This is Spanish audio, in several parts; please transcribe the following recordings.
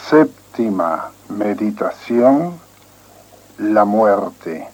Séptima meditación: la muerte.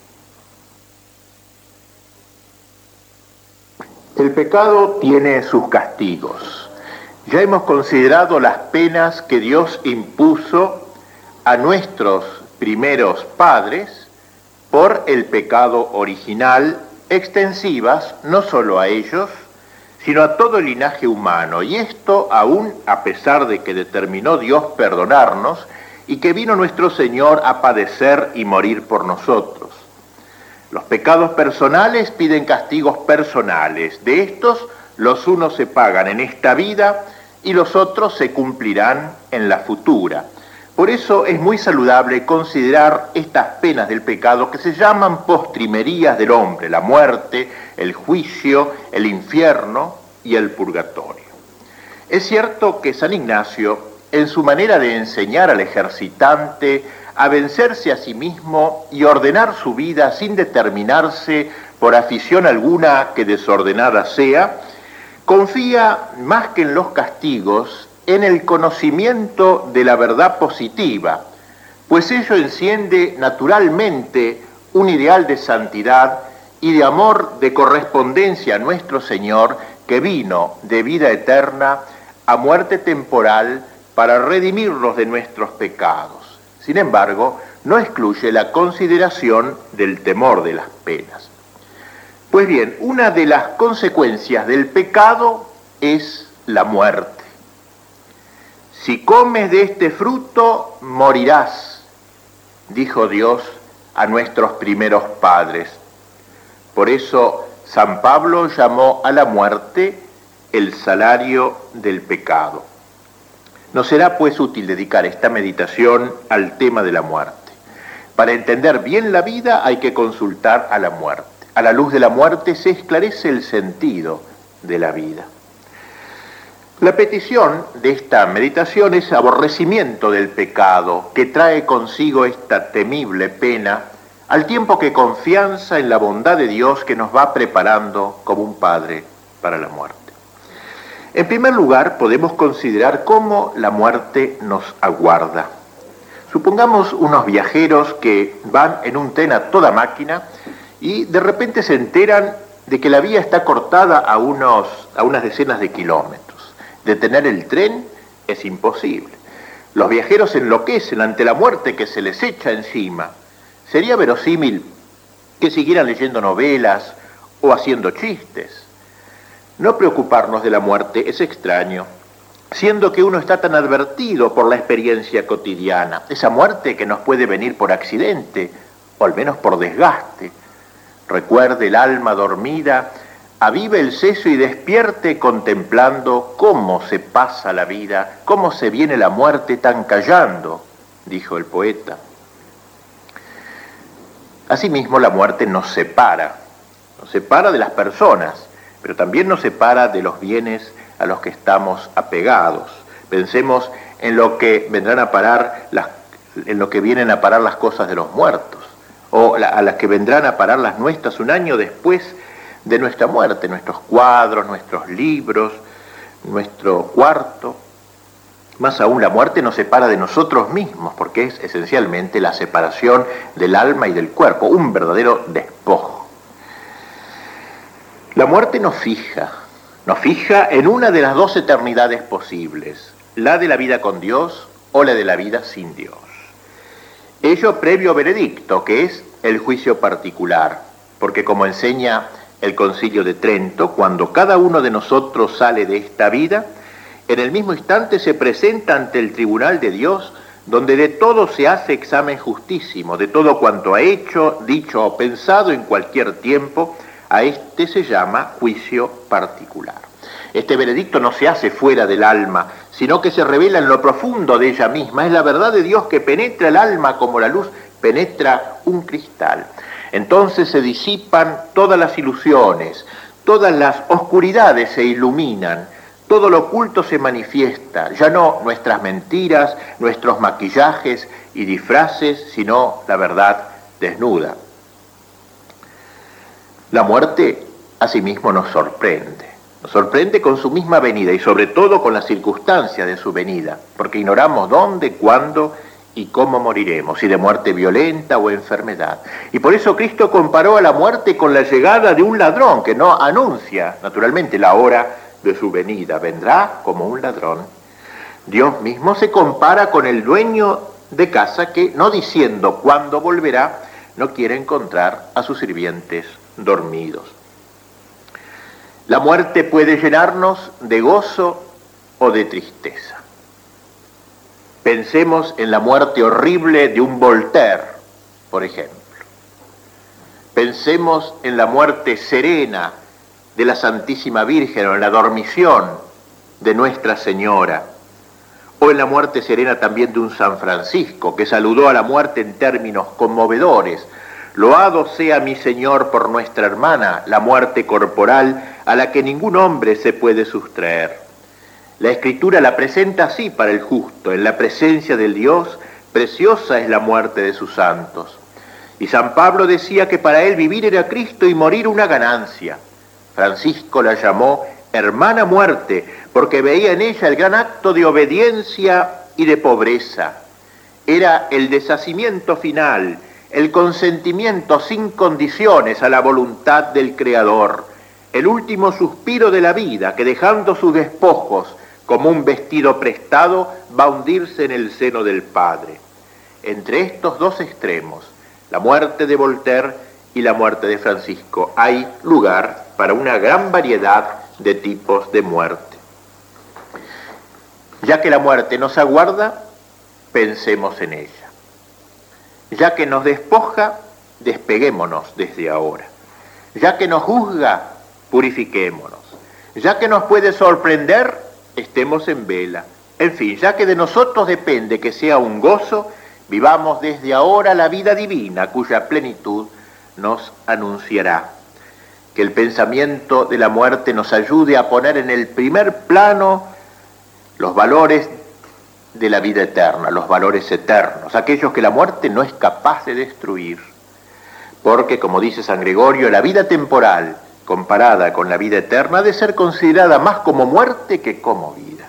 El pecado tiene sus castigos. Ya hemos considerado las penas que Dios impuso a nuestros primeros padres por el pecado original, extensivas no solo a ellos, sino a todo el linaje humano. Y esto aún a pesar de que determinó Dios perdonarnos y que vino nuestro Señor a padecer y morir por nosotros. Los pecados personales piden castigos personales. De estos, los unos se pagan en esta vida y los otros se cumplirán en la futura. Por eso es muy saludable considerar estas penas del pecado que se llaman postrimerías del hombre: la muerte, el juicio, el infierno y el purgatorio. Es cierto que San Ignacio, en su manera de enseñar al ejercitante a vencerse a sí mismo y ordenar su vida sin determinarse por afición alguna que desordenada sea, confía más que en los castigos en el conocimiento de la verdad positiva, pues ello enciende naturalmente un ideal de santidad y de amor, de correspondencia a nuestro Señor, que vino de vida eterna a muerte temporal para redimirnos de nuestros pecados. Sin embargo, no excluye la consideración del temor de las penas. Pues bien, una de las consecuencias del pecado es la muerte. Si comes de este fruto, morirás, dijo Dios a nuestros primeros padres. Por eso San Pablo llamó a la muerte el salario del pecado. Nos será pues útil dedicar esta meditación al tema de la muerte. Para entender bien la vida hay que consultar a la muerte. A la luz de la muerte se esclarece el sentido de la vida. La petición de esta meditación es aborrecimiento del pecado que trae consigo esta temible pena, al tiempo que confianza en la bondad de Dios que nos va preparando como un padre para la muerte. En primer lugar, podemos considerar cómo la muerte nos aguarda. Supongamos unos viajeros que van en un tren a toda máquina y de repente se enteran de que la vía está cortada a unas decenas de kilómetros. Detener el tren es imposible. Los viajeros enloquecen ante la muerte que se les echa encima. Sería verosímil que siguieran leyendo novelas o haciendo chistes. No preocuparnos de la muerte es extraño, siendo que uno está tan advertido por la experiencia cotidiana. Esa muerte que nos puede venir por accidente, o al menos por desgaste. Recuerde el alma dormida, avive el seso y despierte contemplando cómo se pasa la vida, cómo se viene la muerte tan callando, dijo el poeta. Asimismo, la muerte nos separa de las personas, pero también nos separa de los bienes a los que estamos apegados. Pensemos en lo que vienen a parar las cosas de los muertos, o a las que vendrán a parar las nuestras un año después de nuestra muerte, nuestros cuadros, nuestros libros, nuestro cuarto. Más aún, la muerte nos separa de nosotros mismos, porque es esencialmente la separación del alma y del cuerpo, un verdadero despojo. La muerte nos fija en una de las dos eternidades posibles, la de la vida con Dios o la de la vida sin Dios. Ello previo veredicto, que es el juicio particular, porque como enseña el Concilio de Trento, cuando cada uno de nosotros sale de esta vida, en el mismo instante se presenta ante el tribunal de Dios, donde de todo se hace examen justísimo, de todo cuanto ha hecho, dicho o pensado en cualquier tiempo. A este se llama juicio particular. Este veredicto no se hace fuera del alma, sino que se revela en lo profundo de ella misma. Es la verdad de Dios que penetra el alma como la luz penetra un cristal. Entonces se disipan todas las ilusiones, todas las oscuridades se iluminan, todo lo oculto se manifiesta, ya no nuestras mentiras, nuestros maquillajes y disfraces, sino la verdad desnuda. La muerte asimismo nos sorprende Nos sorprende con su misma venida y sobre todo con las circunstancias de su venida, porque ignoramos dónde, cuándo y cómo moriremos, si de muerte violenta o enfermedad. Y por eso Cristo comparó a la muerte con la llegada de un ladrón que no anuncia, naturalmente, la hora de su venida. Vendrá como un ladrón. Dios mismo se compara con el dueño de casa que, no diciendo cuándo volverá, no quiere encontrar a sus sirvientes dormidos. La muerte puede llenarnos de gozo o de tristeza. Pensemos en la muerte horrible de un Voltaire, por ejemplo. Pensemos en la muerte serena de la Santísima Virgen o en la dormición de Nuestra Señora, o en la muerte serena también de un San Francisco, que saludó a la muerte en términos conmovedores. Loado sea mi Señor por nuestra hermana, la muerte corporal a la que ningún hombre se puede sustraer. La Escritura la presenta así para el justo: en la presencia del Dios, preciosa es la muerte de sus santos. Y San Pablo decía que para él vivir era Cristo y morir una ganancia. Francisco la llamó hermana muerte, porque veía en ella el gran acto de obediencia y de pobreza. Era el deshacimiento final, el consentimiento sin condiciones a la voluntad del Creador, el último suspiro de la vida que, dejando sus despojos como un vestido prestado, va a hundirse en el seno del Padre. Entre estos dos extremos, la muerte de Voltaire y la muerte de Francisco, hay lugar para una gran variedad de tipos de muerte. Ya que la muerte nos aguarda, pensemos en ella. Ya que nos despoja, despeguémonos desde ahora. Ya que nos juzga, purifiquémonos. Ya que nos puede sorprender, estemos en vela. En fin, ya que de nosotros depende que sea un gozo, vivamos desde ahora la vida divina, cuya plenitud nos anunciará. Que el pensamiento de la muerte nos ayude a poner en el primer plano los valores de la vida eterna, los valores eternos, aquellos que la muerte no es capaz de destruir. Porque, como dice San Gregorio, la vida temporal, comparada con la vida eterna, ha de ser considerada más como muerte que como vida.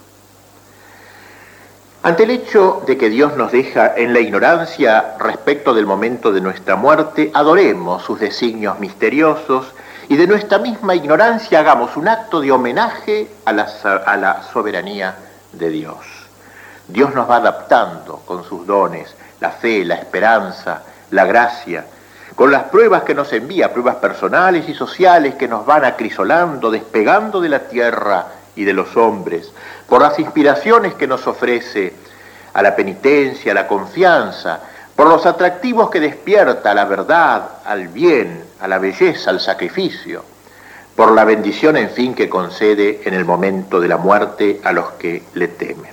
Ante el hecho de que Dios nos deja en la ignorancia respecto del momento de nuestra muerte, adoremos sus designios misteriosos y de nuestra misma ignorancia hagamos un acto de homenaje a la soberanía de Dios. Dios nos va adaptando con sus dones, la fe, la esperanza, la gracia, con las pruebas que nos envía, pruebas personales y sociales que nos van acrisolando, despegando de la tierra y de los hombres, por las inspiraciones que nos ofrece a la penitencia, a la confianza, por los atractivos que despierta a la verdad, al bien, a la belleza, al sacrificio, por la bendición, en fin, que concede en el momento de la muerte a los que le temen.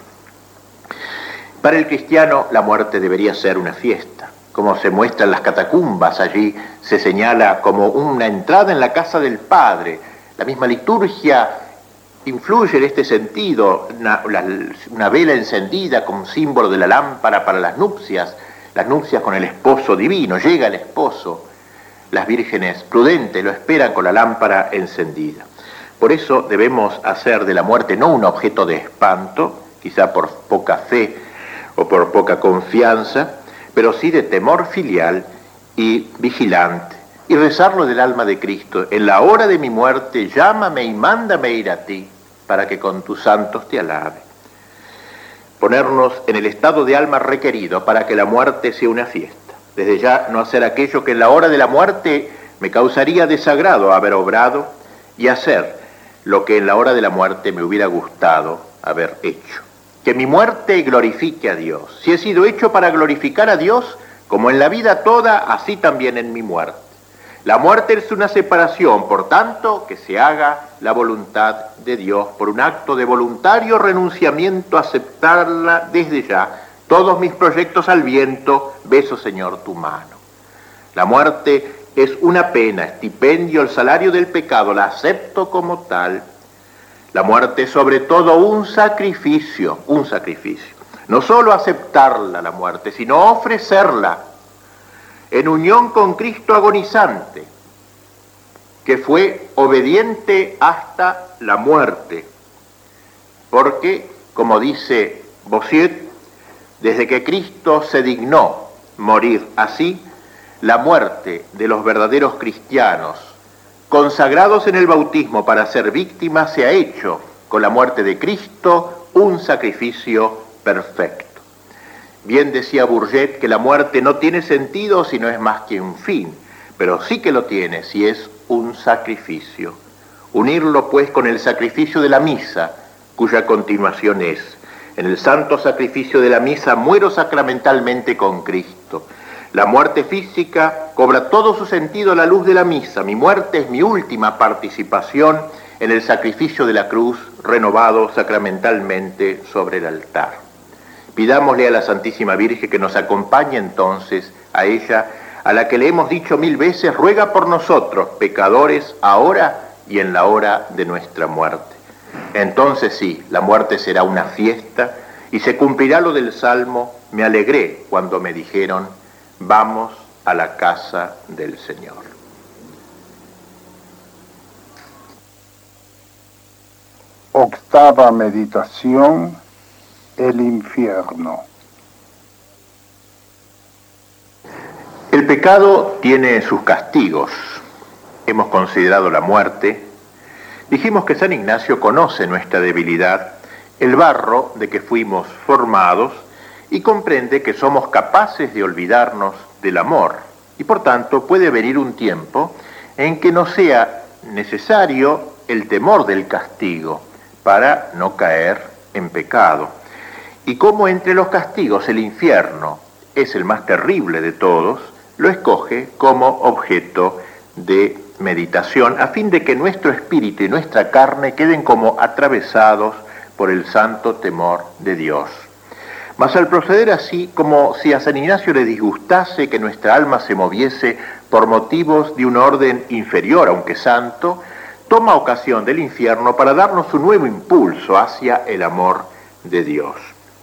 Para el cristiano, la muerte debería ser una fiesta. Como se muestra en las catacumbas, allí se señala como una entrada en la casa del Padre. La misma liturgia influye en este sentido, una vela encendida como símbolo de la lámpara para las nupcias con el esposo divino. Llega el esposo, las vírgenes prudentes lo esperan con la lámpara encendida. Por eso debemos hacer de la muerte no un objeto de espanto, quizá por poca fe o por poca confianza, pero sí de temor filial y vigilante, y rezarlo del alma de Cristo: en la hora de mi muerte, llámame y mándame ir a ti, para que con tus santos te alabe. Ponernos en el estado de alma requerido para que la muerte sea una fiesta. Desde ya no hacer aquello que en la hora de la muerte me causaría desagrado haber obrado, y hacer lo que en la hora de la muerte me hubiera gustado haber hecho. Que mi muerte glorifique a Dios. Si he sido hecho para glorificar a Dios, como en la vida toda, así también en mi muerte. La muerte es una separación, por tanto, que se haga la voluntad de Dios por un acto de voluntario renunciamiento a aceptarla desde ya. Todos mis proyectos al viento, beso, Señor, tu mano. La muerte es una pena, estipendio, el salario del pecado, la acepto como tal. La muerte es sobre todo un sacrificio. No solo aceptarla, la muerte, sino ofrecerla en unión con Cristo agonizante, que fue obediente hasta la muerte, porque, como dice Bossuet, desde que Cristo se dignó morir así, la muerte de los verdaderos cristianos, consagrados en el bautismo para ser víctimas, se ha hecho con la muerte de Cristo un sacrificio perfecto. Bien decía Bourget que la muerte no tiene sentido si no es más que un fin, pero sí que lo tiene si es un sacrificio. Unirlo pues con el sacrificio de la misa, cuya continuación es: en el santo sacrificio de la misa muero sacramentalmente con Cristo. La muerte física cobra todo su sentido a la luz de la misa. Mi muerte es mi última participación en el sacrificio de la cruz, renovado sacramentalmente sobre el altar. Pidámosle a la Santísima Virgen que nos acompañe entonces a ella, a la que le hemos dicho 1000 veces, ruega por nosotros, pecadores, ahora y en la hora de nuestra muerte. Entonces sí, la muerte será una fiesta y se cumplirá lo del Salmo: me alegré cuando me dijeron, vamos a la casa del Señor. Octava meditación: el infierno. El pecado tiene sus castigos. Hemos considerado la muerte. Dijimos que San Ignacio conoce nuestra debilidad, el barro de que fuimos formados, y comprende que somos capaces de olvidarnos del amor. Y por tanto puede venir un tiempo en que no sea necesario el temor del castigo para no caer en pecado. Y como entre los castigos el infierno es el más terrible de todos, lo escoge como objeto de meditación, a fin de que nuestro espíritu y nuestra carne queden como atravesados por el santo temor de Dios. Mas al proceder así, como si a San Ignacio le disgustase que nuestra alma se moviese por motivos de un orden inferior, aunque santo, toma ocasión del infierno para darnos un nuevo impulso hacia el amor de Dios.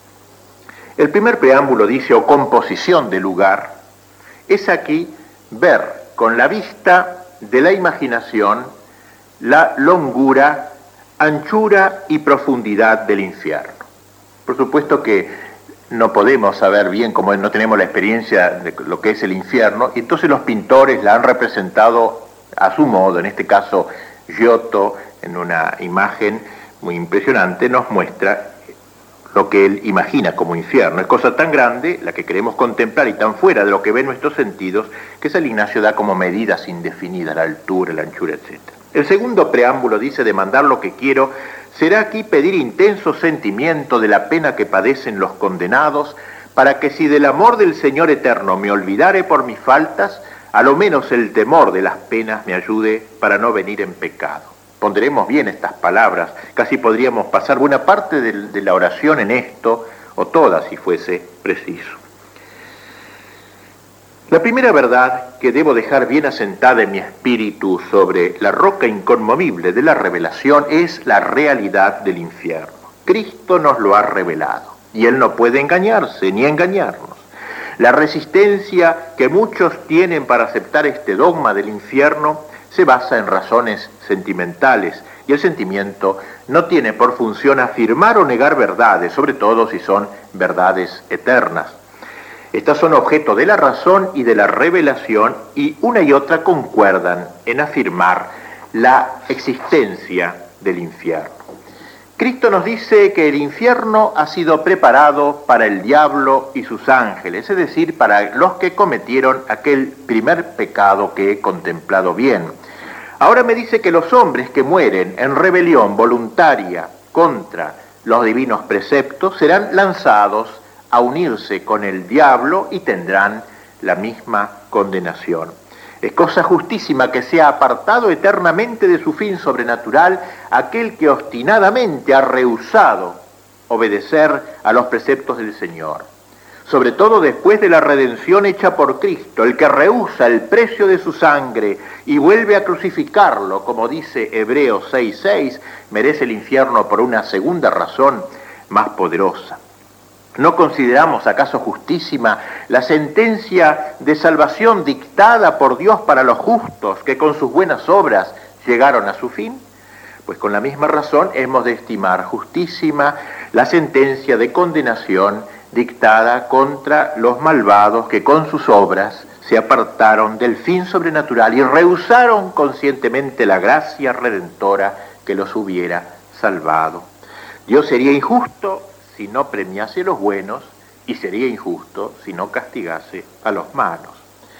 El primer preámbulo dice, o composición de lugar, es aquí ver con la vista de la imaginación la longura, anchura y profundidad del infierno. Por supuesto que no podemos saber bien, como no tenemos la experiencia de lo que es el infierno, y entonces los pintores la han representado a su modo. En este caso, Giotto, en una imagen muy impresionante, nos muestra lo que él imagina como infierno. Es cosa tan grande la que queremos contemplar y tan fuera de lo que ven nuestros sentidos, que San Ignacio da como medidas indefinidas, la altura, la anchura, etc. El segundo preámbulo dice: demandar lo que quiero será aquí pedir intenso sentimiento de la pena que padecen los condenados, para que si del amor del Señor eterno me olvidare por mis faltas, a lo menos el temor de las penas me ayude para no venir en pecado. Ponderemos bien estas palabras, casi podríamos pasar buena parte de la oración en esto, o toda si fuese preciso. La primera verdad que debo dejar bien asentada en mi espíritu sobre la roca inconmovible de la revelación es la realidad del infierno. Cristo nos lo ha revelado, y Él no puede engañarse ni engañarnos. La resistencia que muchos tienen para aceptar este dogma del infierno se basa en razones sentimentales, y el sentimiento no tiene por función afirmar o negar verdades, sobre todo si son verdades eternas. Estas son objeto de la razón y de la revelación, y una y otra concuerdan en afirmar la existencia del infierno. Cristo nos dice que el infierno ha sido preparado para el diablo y sus ángeles, es decir, para los que cometieron aquel primer pecado que he contemplado bien. Ahora me dice que los hombres que mueren en rebelión voluntaria contra los divinos preceptos serán lanzados a unirse con el diablo y tendrán la misma condenación. Es cosa justísima que sea apartado eternamente de su fin sobrenatural aquel que obstinadamente ha rehusado obedecer a los preceptos del Señor. Sobre todo después de la redención hecha por Cristo, el que rehúsa el precio de su sangre y vuelve a crucificarlo, como dice Hebreos 6:6, merece el infierno por una segunda razón más poderosa. ¿No consideramos acaso justísima la sentencia de salvación dictada por Dios para los justos que con sus buenas obras llegaron a su fin? pues con la misma razón hemos de estimar justísima la sentencia de condenación dictada contra los malvados que con sus obras se apartaron del fin sobrenatural y rehusaron conscientemente la gracia redentora que los hubiera salvado. Dios sería injusto si no premiase a los buenos y sería injusto si no castigase a los malos.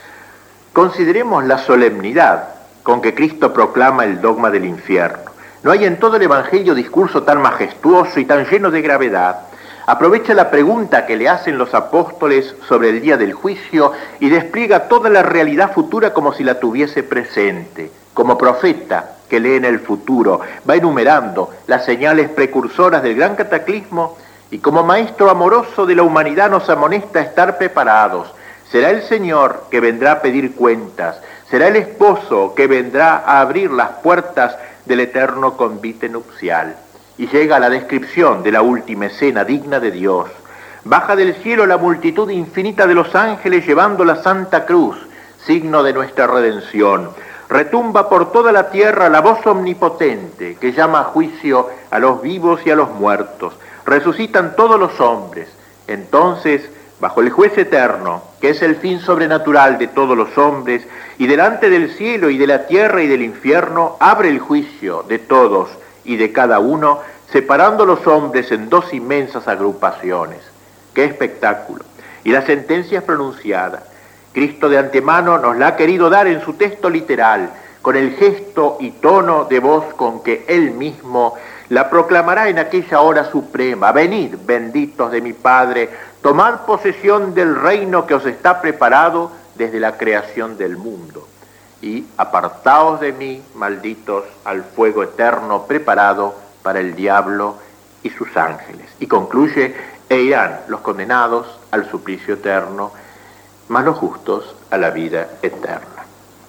Consideremos la solemnidad con que Cristo proclama el dogma del infierno. No hay en todo el Evangelio discurso tan majestuoso y tan lleno de gravedad. Aprovecha la pregunta que le hacen los apóstoles sobre el día del juicio y despliega toda la realidad futura como si la tuviese presente. Como profeta que lee en el futuro, va enumerando las señales precursoras del gran cataclismo y como maestro amoroso de la humanidad nos amonesta a estar preparados. Será el Señor que vendrá a pedir cuentas, será el esposo que vendrá a abrir las puertas del eterno convite nupcial. Y llega a la descripción de la última escena digna de Dios. Baja del cielo la multitud infinita de los ángeles llevando la Santa Cruz, signo de nuestra redención. Retumba por toda la tierra la voz omnipotente que llama a juicio a los vivos y a los muertos. Resucitan todos los hombres. Entonces, bajo el juez eterno, que es el fin sobrenatural de todos los hombres, y delante del cielo y de la tierra y del infierno, abre el juicio de todos y de cada uno, separando los hombres en dos inmensas agrupaciones. ¡Qué espectáculo! Y la sentencia es pronunciada. Cristo de antemano nos la ha querido dar en su texto literal, con el gesto y tono de voz con que Él mismo la proclamará en aquella hora suprema. Venid, benditos de mi Padre, tomad posesión del reino que os está preparado desde la creación del mundo. Y apartaos de mí, malditos, al fuego eterno preparado para el diablo y sus ángeles. Y concluye, e irán los condenados al suplicio eterno, mas los justos a la vida eterna.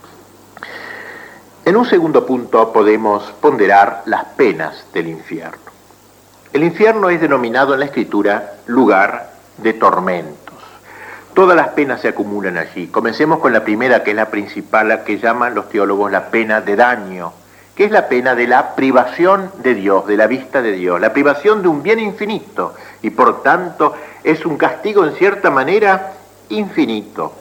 En un segundo punto podemos ponderar las penas del infierno. El infierno es denominado en la Escritura lugar de tormentos. Todas las penas se acumulan allí. Comencemos con la primera, que es la principal, la que llaman los teólogos la pena de daño, que es la pena de la privación de Dios, de la vista de Dios, la privación de un bien infinito, y por tanto es un castigo en cierta manera infinito.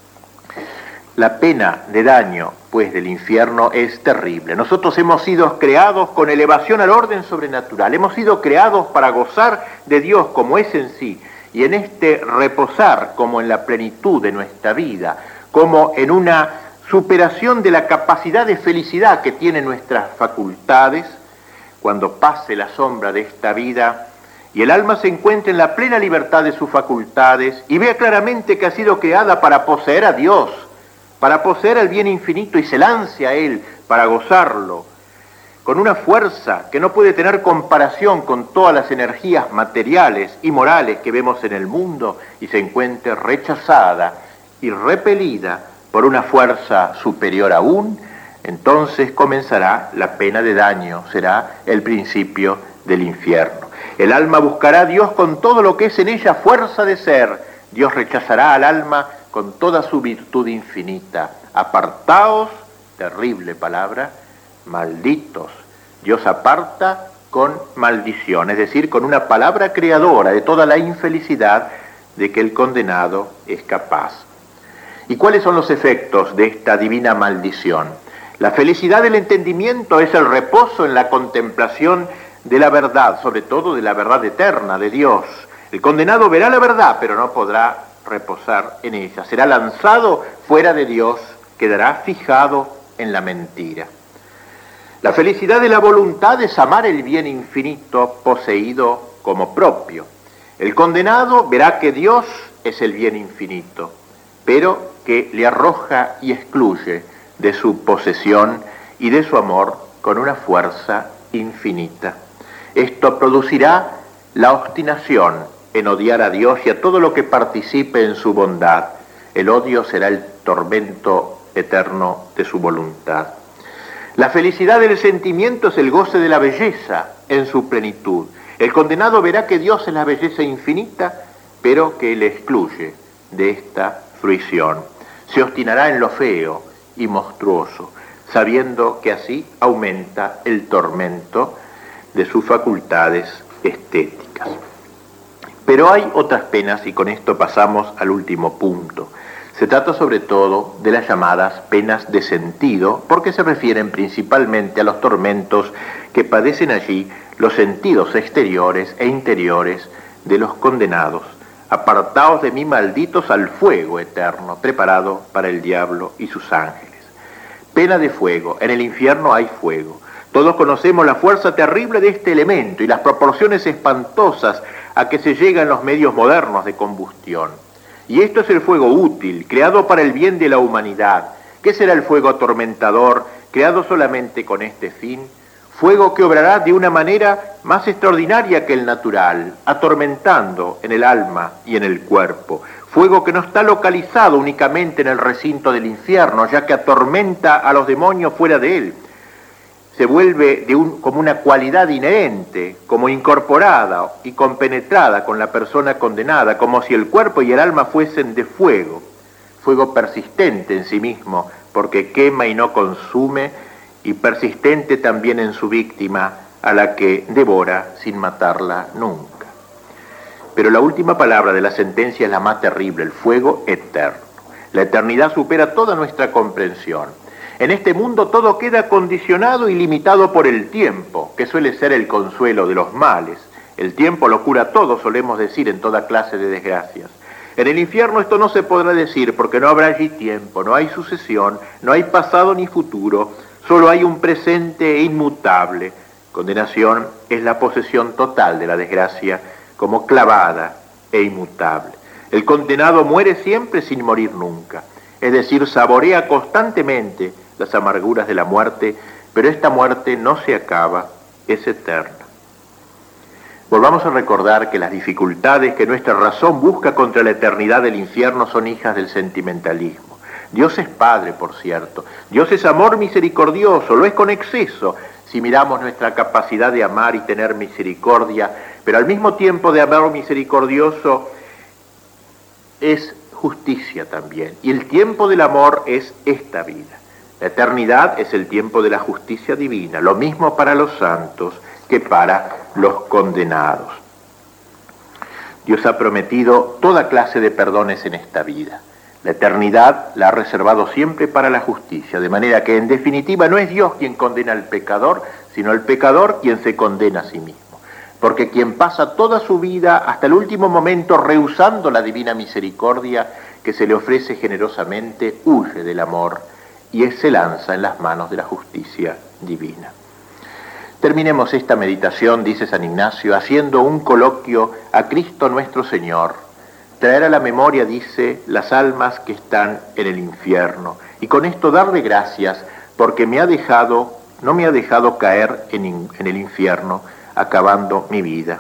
La pena de daño, pues, del infierno es terrible. Nosotros hemos sido creados con elevación al orden sobrenatural, hemos sido creados para gozar de Dios como es en sí, y en este reposar como en la plenitud de nuestra vida, como en una superación de la capacidad de felicidad que tienen nuestras facultades. Cuando pase la sombra de esta vida y el alma se encuentre en la plena libertad de sus facultades y vea claramente que ha sido creada para poseer a Dios, para poseer el bien infinito, y se lance a Él para gozarlo, con una fuerza que no puede tener comparación con todas las energías materiales y morales que vemos en el mundo, y se encuentre rechazada y repelida por una fuerza superior aún, entonces comenzará la pena de daño, será el principio del infierno. El alma buscará a Dios con todo lo que es en ella fuerza de ser. Dios rechazará al alma con toda su virtud infinita. Apartaos, terrible palabra, malditos. Dios aparta con maldición, es decir, con una palabra creadora de toda la infelicidad de que el condenado es capaz. ¿Y cuáles son los efectos de esta divina maldición? La felicidad del entendimiento es el reposo en la contemplación de la verdad, sobre todo de la verdad eterna de Dios. El condenado verá la verdad, pero no podrá reposar en ella. Será lanzado fuera de Dios, quedará fijado en la mentira. La felicidad de la voluntad es amar el bien infinito poseído como propio. El condenado verá que Dios es el bien infinito, pero que le arroja y excluye de su posesión y de su amor con una fuerza infinita. Esto producirá la obstinación en odiar a Dios y a todo lo que participe en su bondad. El odio será el tormento eterno de su voluntad. La felicidad del sentimiento es el goce de la belleza en su plenitud. El condenado verá que Dios es la belleza infinita, pero que le excluye de esta fruición. Se obstinará en lo feo y monstruoso. sabiendo que así aumenta el tormento de sus facultades estéticas. Pero hay otras penas, y con esto pasamos al último punto. Se trata sobre todo de las llamadas penas de sentido, porque se refieren principalmente a los tormentos que padecen allí los sentidos exteriores e interiores de los condenados. Apartaos de mí, malditos, al fuego eterno, preparado para el diablo y sus ángeles. Pena de fuego. En el infierno hay fuego. Todos conocemos la fuerza terrible de este elemento y las proporciones espantosas a que se llega en los medios modernos de combustión. Y esto es el fuego útil, creado para el bien de la humanidad. ¿Qué será el fuego atormentador, creado solamente con este fin? Fuego que obrará de una manera más extraordinaria que el natural, atormentando en el alma y en el cuerpo. Fuego que no está localizado únicamente en el recinto del infierno, ya que atormenta a los demonios fuera de él. Se vuelve como una cualidad inherente, como incorporada y compenetrada con la persona condenada, como si el cuerpo y el alma fuesen de fuego. Fuego persistente en sí mismo, porque quema y no consume, y persistente también en su víctima, a la que devora sin matarla nunca. Pero la última palabra de la sentencia es la más terrible, el fuego eterno. La eternidad supera toda nuestra comprensión. En este mundo todo queda condicionado y limitado por el tiempo, que suele ser el consuelo de los males. El tiempo lo cura todo, solemos decir en toda clase de desgracias. En el infierno esto no se podrá decir, porque no habrá allí tiempo, no hay sucesión, no hay pasado ni futuro, solo hay un presente inmutable. Condenación es la posesión total de la desgracia, como clavada e inmutable. El condenado muere siempre sin morir nunca, es decir, saborea constantemente las amarguras de la muerte, pero esta muerte no se acaba, es eterna. Volvamos a recordar que las dificultades que nuestra razón busca contra la eternidad del infierno son hijas del sentimentalismo. Dios es Padre, por cierto. Dios es amor misericordioso, lo es con exceso, si miramos nuestra capacidad de amar y tener misericordia, pero al mismo tiempo de amor misericordioso es justicia también. Y el tiempo del amor es esta vida. La eternidad es el tiempo de la justicia divina, lo mismo para los santos que para los condenados. Dios ha prometido toda clase de perdones en esta vida. La eternidad la ha reservado siempre para la justicia, de manera que en definitiva no es Dios quien condena al pecador, sino el pecador quien se condena a sí mismo. Porque quien pasa toda su vida hasta el último momento rehusando la divina misericordia que se le ofrece generosamente, huye del amor y se lanza en las manos de la justicia divina. Terminemos esta meditación, dice San Ignacio, haciendo un coloquio a Cristo nuestro Señor. Traer a la memoria, dice, las almas que están en el infierno. Y con esto darle gracias porque no me ha dejado caer en el infierno, acabando mi vida.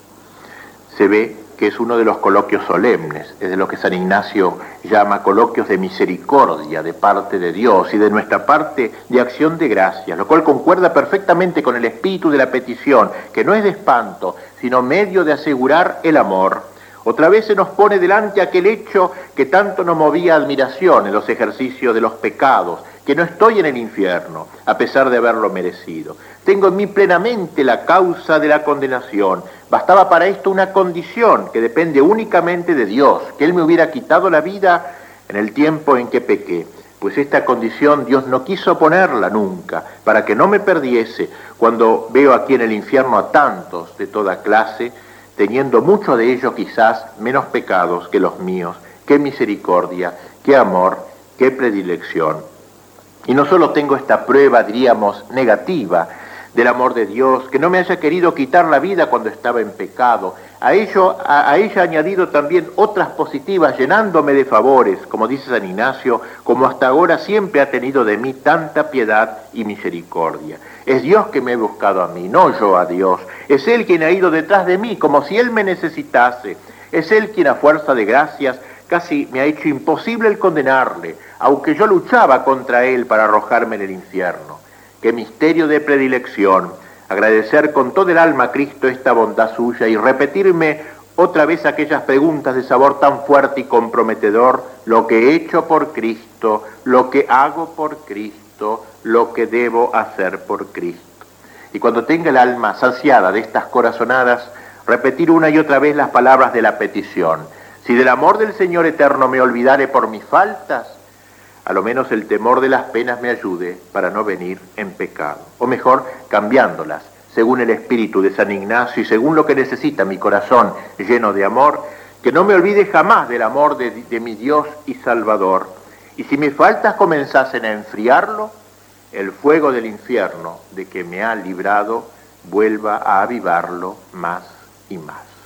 Se ve que es uno de los coloquios solemnes, es de lo que San Ignacio llama coloquios de misericordia de parte de Dios y de nuestra parte de acción de gracias, lo cual concuerda perfectamente con el espíritu de la petición, que no es de espanto, sino medio de asegurar el amor. Otra vez se nos pone delante aquel hecho que tanto nos movía admiración en los ejercicios de los pecados, que no estoy en el infierno, a pesar de haberlo merecido. Tengo en mí plenamente la causa de la condenación. Bastaba para esto una condición que depende únicamente de Dios, que Él me hubiera quitado la vida en el tiempo en que pequé. Pues esta condición Dios no quiso ponerla nunca, para que no me perdiese cuando veo aquí en el infierno a tantos de toda clase, teniendo muchos de ellos quizás menos pecados que los míos. Qué misericordia, qué amor, qué predilección. Y no solo tengo esta prueba, diríamos, negativa del amor de Dios, que no me haya querido quitar la vida cuando estaba en pecado. A ella ha añadido también otras positivas, llenándome de favores, como dice San Ignacio, como hasta ahora siempre ha tenido de mí tanta piedad y misericordia. Es Dios que me ha buscado a mí, no yo a Dios. Es Él quien ha ido detrás de mí, como si Él me necesitase. Es Él quien a fuerza de gracias casi me ha hecho imposible el condenarle, aunque yo luchaba contra Él para arrojarme en el infierno. Qué misterio de predilección, agradecer con todo el alma a Cristo esta bondad suya y repetirme otra vez aquellas preguntas de sabor tan fuerte y comprometedor: lo que he hecho por Cristo, lo que hago por Cristo, lo que debo hacer por Cristo. Y cuando tenga el alma saciada de estas corazonadas, repetir una y otra vez las palabras de la petición. Si del amor del Señor eterno me olvidare por mis faltas, a lo menos el temor de las penas me ayude para no venir en pecado. O mejor, cambiándolas, según el espíritu de San Ignacio y según lo que necesita mi corazón lleno de amor, que no me olvide jamás del amor de mi Dios y Salvador. Y si mis faltas comenzasen a enfriarlo, el fuego del infierno de que me ha librado vuelva a avivarlo más y más.